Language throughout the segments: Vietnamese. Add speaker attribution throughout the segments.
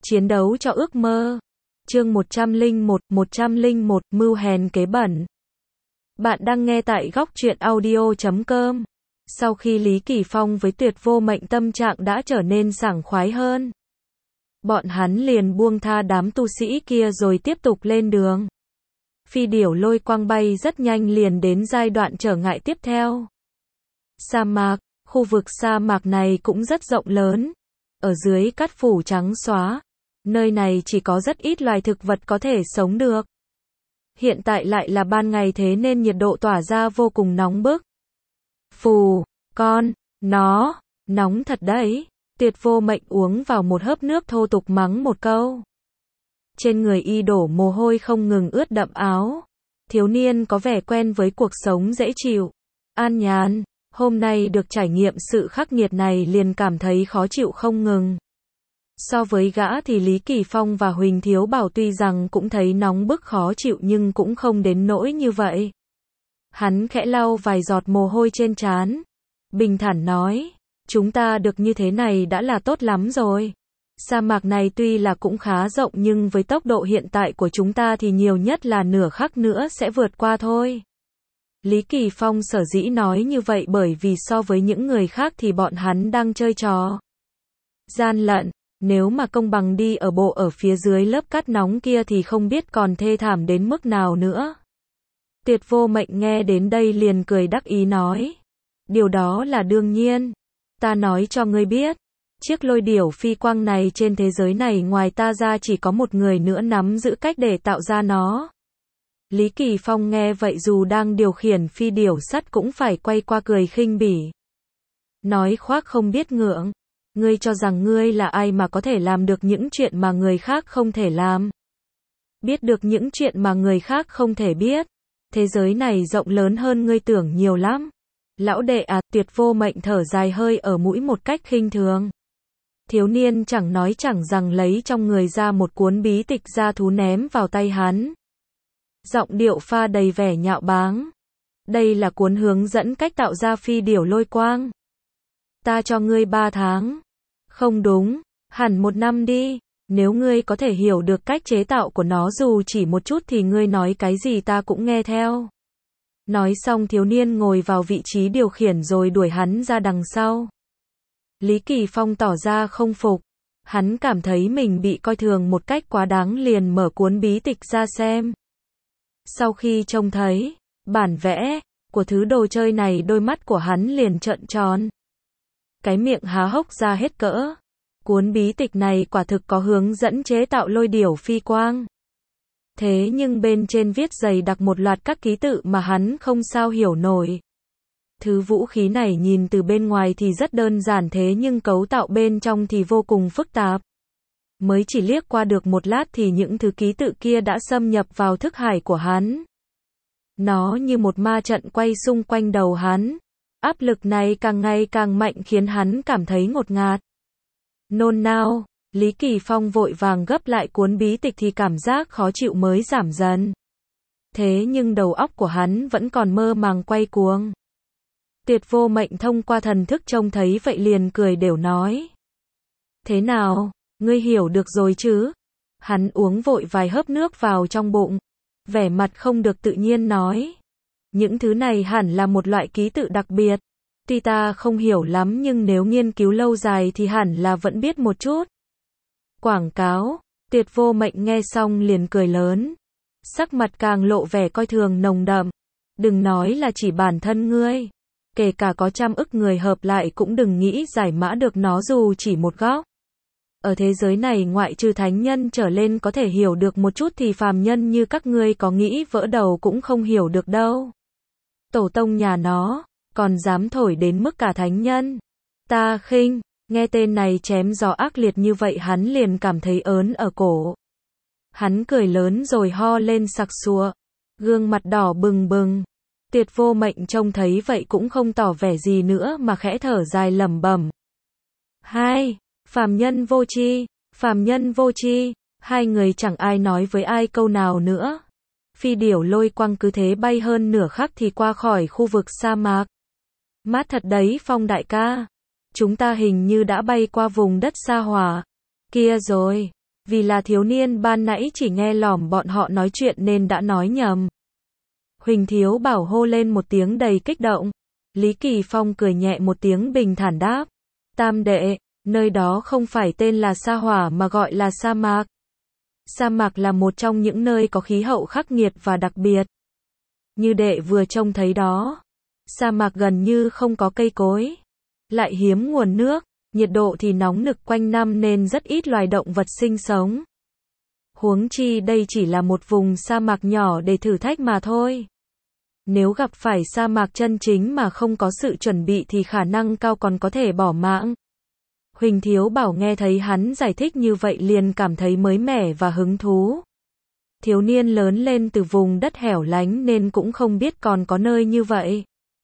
Speaker 1: Chiến đấu cho ước mơ. Chương 101, mưu hèn kế bẩn. Bạn đang nghe tại góc truyện audio.com. Sau khi Lý Kỳ Phong với Tuyệt Vô Mệnh tâm trạng đã trở nên sảng khoái hơn, bọn hắn liền buông tha đám tu sĩ kia rồi tiếp tục lên đường. Phi điểu lôi quang bay rất nhanh liền đến giai đoạn trở ngại tiếp theo. Sa mạc, khu vực sa mạc này cũng rất rộng lớn. Ở dưới cát phủ trắng xóa, nơi này chỉ có rất ít loài thực vật có thể sống được. Hiện tại lại là ban ngày thế nên nhiệt độ tỏa ra vô cùng nóng bức. Phù, nó, nóng thật đấy. Tuyệt Vô Mệnh uống vào một hớp nước thô tục mắng một câu. Trên người y đổ mồ hôi không ngừng ướt đẫm áo. Thiếu niên có vẻ quen với cuộc sống dễ chịu, an nhàn. Hôm nay được trải nghiệm sự khắc nghiệt này liền cảm thấy khó chịu không ngừng. So với gã thì Lý Kỳ Phong và Huỳnh Thiếu Bảo tuy rằng cũng thấy nóng bức khó chịu nhưng cũng không đến nỗi như vậy. Hắn khẽ lau vài giọt mồ hôi trên trán, bình thản nói, chúng ta được như thế này đã là tốt lắm rồi. Sa mạc này tuy là cũng khá rộng nhưng với tốc độ hiện tại của chúng ta thì nhiều nhất là nửa khắc nữa sẽ vượt qua thôi. Lý Kỳ Phong sở dĩ nói như vậy bởi vì so với những người khác thì bọn hắn đang chơi trò gian lận. Nếu mà công bằng đi ở bộ ở phía dưới lớp cát nóng kia thì không biết còn thê thảm đến mức nào nữa. Tuyệt Vô Mệnh nghe đến đây liền cười đắc ý nói, điều đó là đương nhiên. Ta nói cho ngươi biết, chiếc lôi điểu phi quang này trên thế giới này ngoài ta ra chỉ có một người nữa nắm giữ cách để tạo ra nó. Lý Kỳ Phong nghe vậy dù đang điều khiển phi điểu sắt cũng phải quay qua cười khinh bỉ. Nói khoác không biết ngượng. Ngươi cho rằng ngươi là ai mà có thể làm được những chuyện mà người khác không thể làm? Biết được những chuyện mà người khác không thể biết. Thế giới này rộng lớn hơn ngươi tưởng nhiều lắm. Lão đệ à, Tuyệt Vô Mệnh thở dài hơi ở mũi một cách khinh thường. Thiếu niên chẳng nói chẳng rằng lấy trong người ra một cuốn bí tịch gia thú ném vào tay hắn. Giọng điệu pha đầy vẻ nhạo báng. Đây là cuốn hướng dẫn cách tạo ra phi điểu lôi quang. Ta cho ngươi 3 tháng. Không đúng, hẳn 1 năm đi. Nếu ngươi có thể hiểu được cách chế tạo của nó dù chỉ một chút thì ngươi nói cái gì ta cũng nghe theo. Nói xong thiếu niên ngồi vào vị trí điều khiển rồi đuổi hắn ra đằng sau. Lý Kỳ Phong tỏ ra không phục. Hắn cảm thấy mình bị coi thường một cách quá đáng liền mở cuốn bí tịch ra xem. Sau khi trông thấy bản vẽ của thứ đồ chơi này đôi mắt của hắn liền trợn tròn. Cái miệng há hốc ra hết cỡ. Cuốn bí tịch này quả thực có hướng dẫn chế tạo lôi điểu phi quang. Thế nhưng bên trên viết dày đặc một loạt các ký tự mà hắn không sao hiểu nổi. Thứ vũ khí này nhìn từ bên ngoài thì rất đơn giản thế nhưng cấu tạo bên trong thì vô cùng phức tạp. Mới chỉ liếc qua được một lát thì những thứ ký tự kia đã xâm nhập vào thức hải của hắn. Nó như một ma trận quay xung quanh đầu hắn. Áp lực này càng ngày càng mạnh khiến hắn cảm thấy ngột ngạt. Nôn nao, Lý Kỳ Phong vội vàng gấp lại cuốn bí tịch thì cảm giác khó chịu mới giảm dần. Thế nhưng đầu óc của hắn vẫn còn mơ màng quay cuồng. Tuyệt Vô Mệnh thông qua thần thức trông thấy vậy liền cười đểu nói. Thế nào, ngươi hiểu được rồi chứ? Hắn uống vội vài hớp nước vào trong bụng. Vẻ mặt không được tự nhiên nói. Những thứ này hẳn là một loại ký tự đặc biệt. Tuy ta không hiểu lắm nhưng nếu nghiên cứu lâu dài thì hẳn là vẫn biết một chút. Quảng cáo, Tuyệt Vô Mệnh nghe xong liền cười lớn. Sắc mặt càng lộ vẻ coi thường nồng đậm. Đừng nói là chỉ bản thân ngươi. Kể cả có 100 ức người hợp lại cũng đừng nghĩ giải mã được nó dù chỉ một góc. Ở thế giới này ngoại trừ thánh nhân trở lên có thể hiểu được một chút thì phàm nhân như các ngươi có nghĩ vỡ đầu cũng không hiểu được đâu. Tổ tông nhà nó, còn dám thổi đến mức cả thánh nhân. Ta khinh, nghe tên này chém gió ác liệt như vậy hắn liền cảm thấy ớn ở cổ. Hắn cười lớn rồi ho lên sặc sụa, gương mặt đỏ bừng bừng. Tuyệt Vô Mệnh trông thấy vậy cũng không tỏ vẻ gì nữa mà khẽ thở dài lẩm bẩm. Phàm nhân vô tri, hai người chẳng ai nói với ai câu nào nữa. Phi điểu lôi quang cứ thế bay hơn nửa khắc thì qua khỏi khu vực sa mạc. Mát thật đấy Phong đại ca. Chúng ta hình như đã bay qua vùng đất sa hỏa kia rồi. Vì là thiếu niên ban nãy chỉ nghe lỏm bọn họ nói chuyện nên đã nói nhầm. Huỳnh Thiếu Bảo hô lên một tiếng đầy kích động. Lý Kỳ Phong cười nhẹ một tiếng bình thản đáp. Tam đệ, nơi đó không phải tên là Sa Hỏa mà gọi là sa mạc. Sa mạc là một trong những nơi có khí hậu khắc nghiệt và đặc biệt. Như đệ vừa trông thấy đó, sa mạc gần như không có cây cối, lại hiếm nguồn nước, nhiệt độ thì nóng nực quanh năm nên rất ít loài động vật sinh sống. Huống chi đây chỉ là một vùng sa mạc nhỏ để thử thách mà thôi. Nếu gặp phải sa mạc chân chính mà không có sự chuẩn bị thì khả năng cao còn có thể bỏ mạng. Huỳnh Thiếu Bảo nghe thấy hắn giải thích như vậy liền cảm thấy mới mẻ và hứng thú. Thiếu niên lớn lên từ vùng đất hẻo lánh nên cũng không biết còn có nơi như vậy.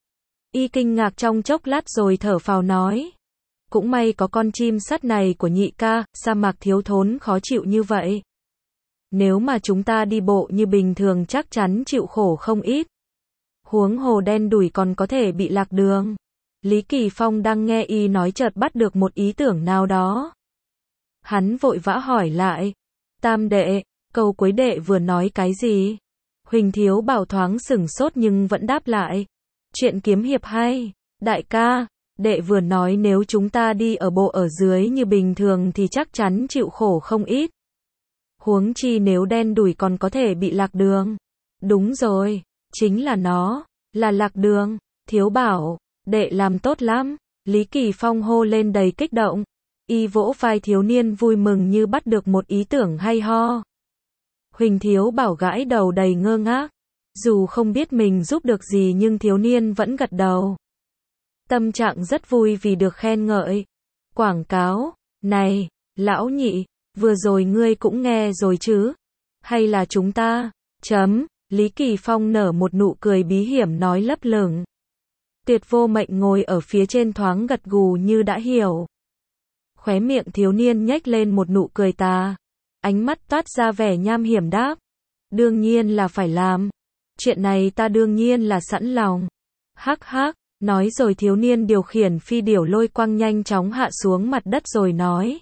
Speaker 1: Y kinh ngạc trong chốc lát rồi thở phào nói. Cũng may có con chim sắt này của nhị ca, sa mạc thiếu thốn khó chịu như vậy. Nếu mà chúng ta đi bộ như bình thường chắc chắn chịu khổ không ít. Huống hồ đen đủi còn có thể bị lạc đường. Lý Kỳ Phong đang nghe y nói chợt bắt được một ý tưởng nào đó. Hắn vội vã hỏi lại. Tam đệ, câu cuối đệ vừa nói cái gì? Huỳnh Thiếu Bảo thoáng sửng sốt nhưng vẫn đáp lại. Chuyện kiếm hiệp hay. Đại ca, đệ vừa nói nếu chúng ta đi ở bộ ở dưới như bình thường thì chắc chắn chịu khổ không ít. Huống chi nếu đen đủi còn có thể bị lạc đường. Đúng rồi, chính là nó, là lạc đường. Thiếu Bảo, đệ làm tốt lắm. Lý Kỳ Phong hô lên đầy kích động. Y vỗ vai thiếu niên vui mừng như bắt được một ý tưởng hay ho. Huỳnh Thiếu Bảo gãi đầu đầy ngơ ngác. Dù không biết mình giúp được gì nhưng thiếu niên vẫn gật đầu. Tâm trạng rất vui vì được khen ngợi. Quảng cáo, này, lão nhị, vừa rồi ngươi cũng nghe rồi chứ? Hay là chúng ta? Lý Kỳ Phong nở một nụ cười bí hiểm nói lấp lửng. Tuyệt Vô Mệnh ngồi ở phía trên thoáng gật gù như đã hiểu. Khóe miệng thiếu niên nhếch lên một nụ cười tà. Ánh mắt toát ra vẻ nham hiểm đáp. Đương nhiên là phải làm. Chuyện này ta đương nhiên là sẵn lòng. Hắc hắc, nói rồi thiếu niên điều khiển phi điểu lôi quang nhanh chóng hạ xuống mặt đất rồi nói.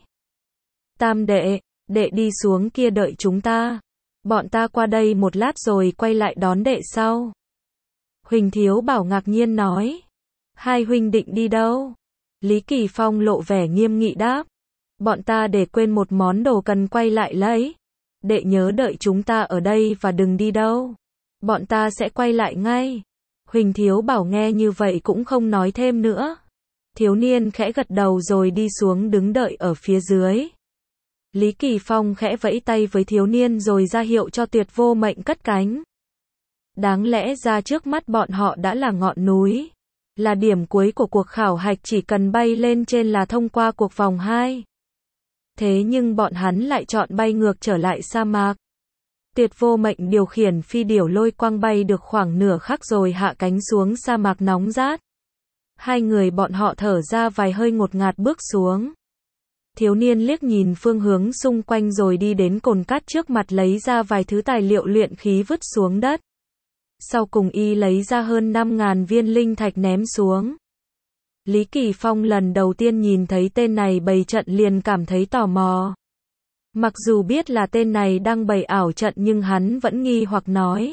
Speaker 1: Tam đệ, đệ đi xuống kia đợi chúng ta. Bọn ta qua đây một lát rồi quay lại đón đệ sau. Huỳnh Thiếu Bảo ngạc nhiên nói. Hai huynh định đi đâu? Lý Kỳ Phong lộ vẻ nghiêm nghị đáp. Bọn ta để quên một món đồ cần quay lại lấy. Đệ nhớ đợi chúng ta ở đây và đừng đi đâu. Bọn ta sẽ quay lại ngay. Huỳnh Thiếu Bảo nghe như vậy cũng không nói thêm nữa. Thiếu niên khẽ gật đầu rồi đi xuống đứng đợi ở phía dưới. Lý Kỳ Phong khẽ vẫy tay với thiếu niên rồi ra hiệu cho Tuyệt Vô Mệnh cất cánh. Đáng lẽ ra trước mắt bọn họ đã là ngọn núi. Là điểm cuối của cuộc khảo hạch chỉ cần bay lên trên là thông qua cuộc vòng 2. Thế nhưng bọn hắn lại chọn bay ngược trở lại sa mạc. Tuyệt Vô Mệnh điều khiển phi điểu lôi quang bay được khoảng nửa khắc rồi hạ cánh xuống sa mạc nóng rát. Hai người bọn họ thở ra vài hơi ngột ngạt bước xuống. Thiếu niên liếc nhìn phương hướng xung quanh rồi đi đến cồn cát trước mặt lấy ra vài thứ tài liệu luyện khí vứt xuống đất. Sau cùng y lấy ra hơn 5.000 viên linh thạch ném xuống. Lý Kỳ Phong lần đầu tiên nhìn thấy tên này bày trận liền cảm thấy tò mò. Mặc dù biết là tên này đang bày ảo trận nhưng hắn vẫn nghi hoặc nói.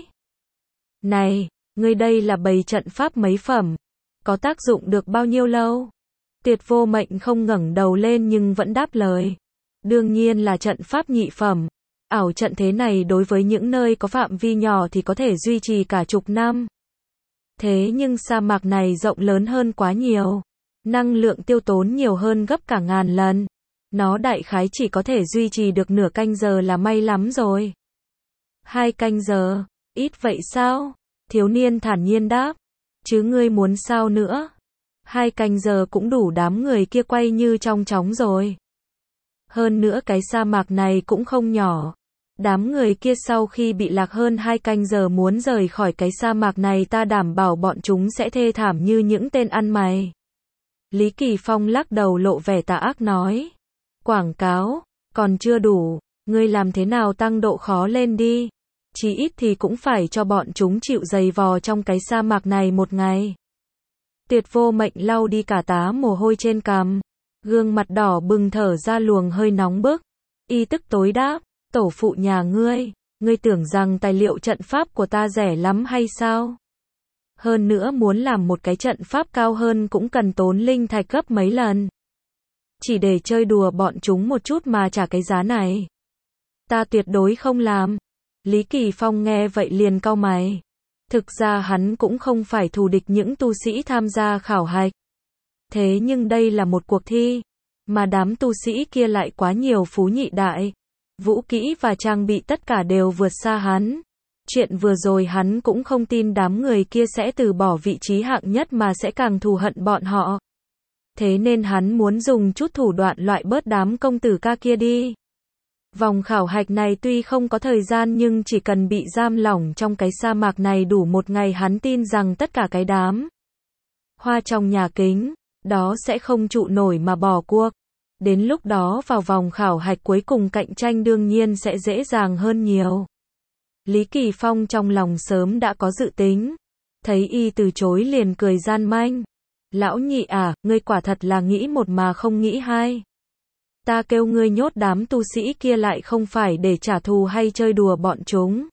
Speaker 1: Này, ngươi đây là bày trận pháp mấy phẩm? Có tác dụng được bao nhiêu lâu? Tuyệt Vô Mệnh không ngẩng đầu lên nhưng vẫn đáp lời. Đương nhiên là trận pháp nhị phẩm. Ảo trận thế này đối với những nơi có phạm vi nhỏ thì có thể duy trì cả chục năm. Thế nhưng sa mạc này rộng lớn hơn quá nhiều. Năng lượng tiêu tốn nhiều hơn gấp cả ngàn lần. Nó đại khái chỉ có thể duy trì được nửa canh giờ là may lắm rồi. 2 canh giờ, ít vậy sao? Thiếu niên thản nhiên đáp. Chứ ngươi muốn sao nữa? 2 canh giờ cũng đủ đám người kia quay như trong chóng rồi. Hơn nữa cái sa mạc này cũng không nhỏ. Đám người kia sau khi bị lạc hơn 2 canh giờ muốn rời khỏi cái sa mạc này ta đảm bảo bọn chúng sẽ thê thảm như những tên ăn mày. Lý Kỳ Phong lắc đầu lộ vẻ tà ác nói. Quảng cáo, còn chưa đủ, ngươi làm thế nào tăng độ khó lên đi. Chí ít thì cũng phải cho bọn chúng chịu giày vò trong cái sa mạc này một ngày. Tuyệt Vô Mệnh lau đi cả tá mồ hôi trên cằm. Gương mặt đỏ bừng thở ra luồng hơi nóng bức. Y tức tối đáp, tổ phụ nhà ngươi tưởng rằng tài liệu trận pháp của ta rẻ lắm hay sao? Hơn nữa muốn làm một cái trận pháp cao hơn cũng cần tốn linh thạch gấp mấy lần. Chỉ để chơi đùa bọn chúng một chút mà trả cái giá này. Ta tuyệt đối không làm. Lý Kỳ Phong nghe vậy liền cau mày. Thực ra hắn cũng không phải thù địch những tu sĩ tham gia khảo hạch. Thế nhưng đây là một cuộc thi, mà đám tu sĩ kia lại quá nhiều phú nhị đại. Vũ kỹ và trang bị tất cả đều vượt xa hắn. Chuyện vừa rồi hắn cũng không tin đám người kia sẽ từ bỏ vị trí hạng nhất mà sẽ càng thù hận bọn họ. Thế nên hắn muốn dùng chút thủ đoạn loại bớt đám công tử ca kia đi. Vòng khảo hạch này tuy không có thời gian nhưng chỉ cần bị giam lỏng trong cái sa mạc này đủ một ngày hắn tin rằng tất cả cái đám hoa trong nhà kính, đó sẽ không trụ nổi mà bỏ cuộc. Đến lúc đó vào vòng khảo hạch cuối cùng cạnh tranh đương nhiên sẽ dễ dàng hơn nhiều. Lý Kỳ Phong trong lòng sớm đã có dự tính. Thấy y từ chối liền cười gian manh. Lão nhị à, ngươi quả thật là nghĩ một mà không nghĩ hai. Ta kêu ngươi nhốt đám tu sĩ kia lại không phải để trả thù hay chơi đùa bọn chúng.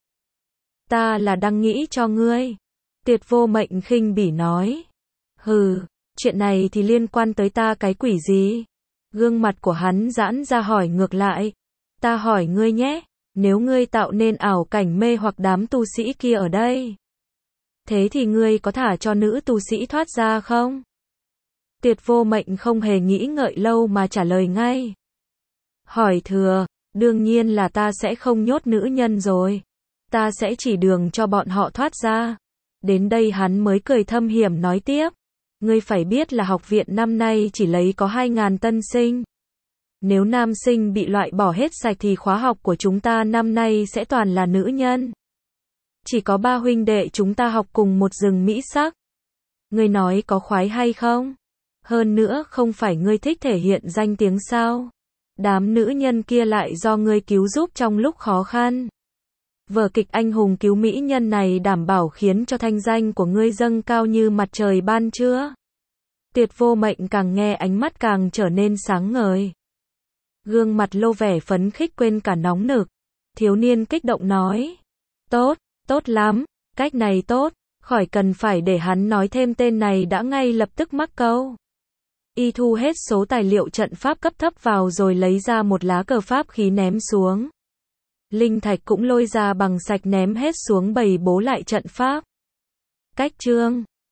Speaker 1: Ta là đang nghĩ cho ngươi. Tuyệt Vô Mệnh khinh bỉ nói. Hừ, chuyện này thì liên quan tới ta cái quỷ gì? Gương mặt của hắn giãn ra hỏi ngược lại. Ta hỏi ngươi nhé, nếu ngươi tạo nên ảo cảnh mê hoặc đám tu sĩ kia ở đây, thế thì ngươi có thả cho nữ tu sĩ thoát ra không? Tuyệt Vô Mệnh không hề nghĩ ngợi lâu mà trả lời ngay. Hỏi thừa, đương nhiên là ta sẽ không nhốt nữ nhân rồi. Ta sẽ chỉ đường cho bọn họ thoát ra. Đến đây hắn mới cười thâm hiểm nói tiếp. Ngươi phải biết là học viện năm nay chỉ lấy có 2.000 tân sinh. Nếu nam sinh bị loại bỏ hết sạch thì khóa học của chúng ta năm nay sẽ toàn là nữ nhân. Chỉ có 3 huynh đệ chúng ta học cùng một rừng mỹ sắc. Ngươi nói có khoái hay không? Hơn nữa không phải ngươi thích thể hiện danh tiếng sao? Đám nữ nhân kia lại do ngươi cứu giúp trong lúc khó khăn. Vở kịch anh hùng cứu mỹ nhân này đảm bảo khiến cho thanh danh của ngươi dâng cao như mặt trời ban trưa. Tuyệt Vô Mệnh càng nghe ánh mắt càng trở nên sáng ngời. Gương mặt lộ vẻ phấn khích quên cả nóng nực. Thiếu niên kích động nói. Tốt, tốt lắm, cách này tốt, khỏi cần phải để hắn nói thêm tên này đã ngay lập tức mắc câu. Y thu hết số tài liệu trận pháp cấp thấp vào rồi lấy ra một lá cờ pháp khí ném xuống. Linh thạch cũng lôi ra bằng sạch ném hết xuống bày bố lại trận pháp. Cách chương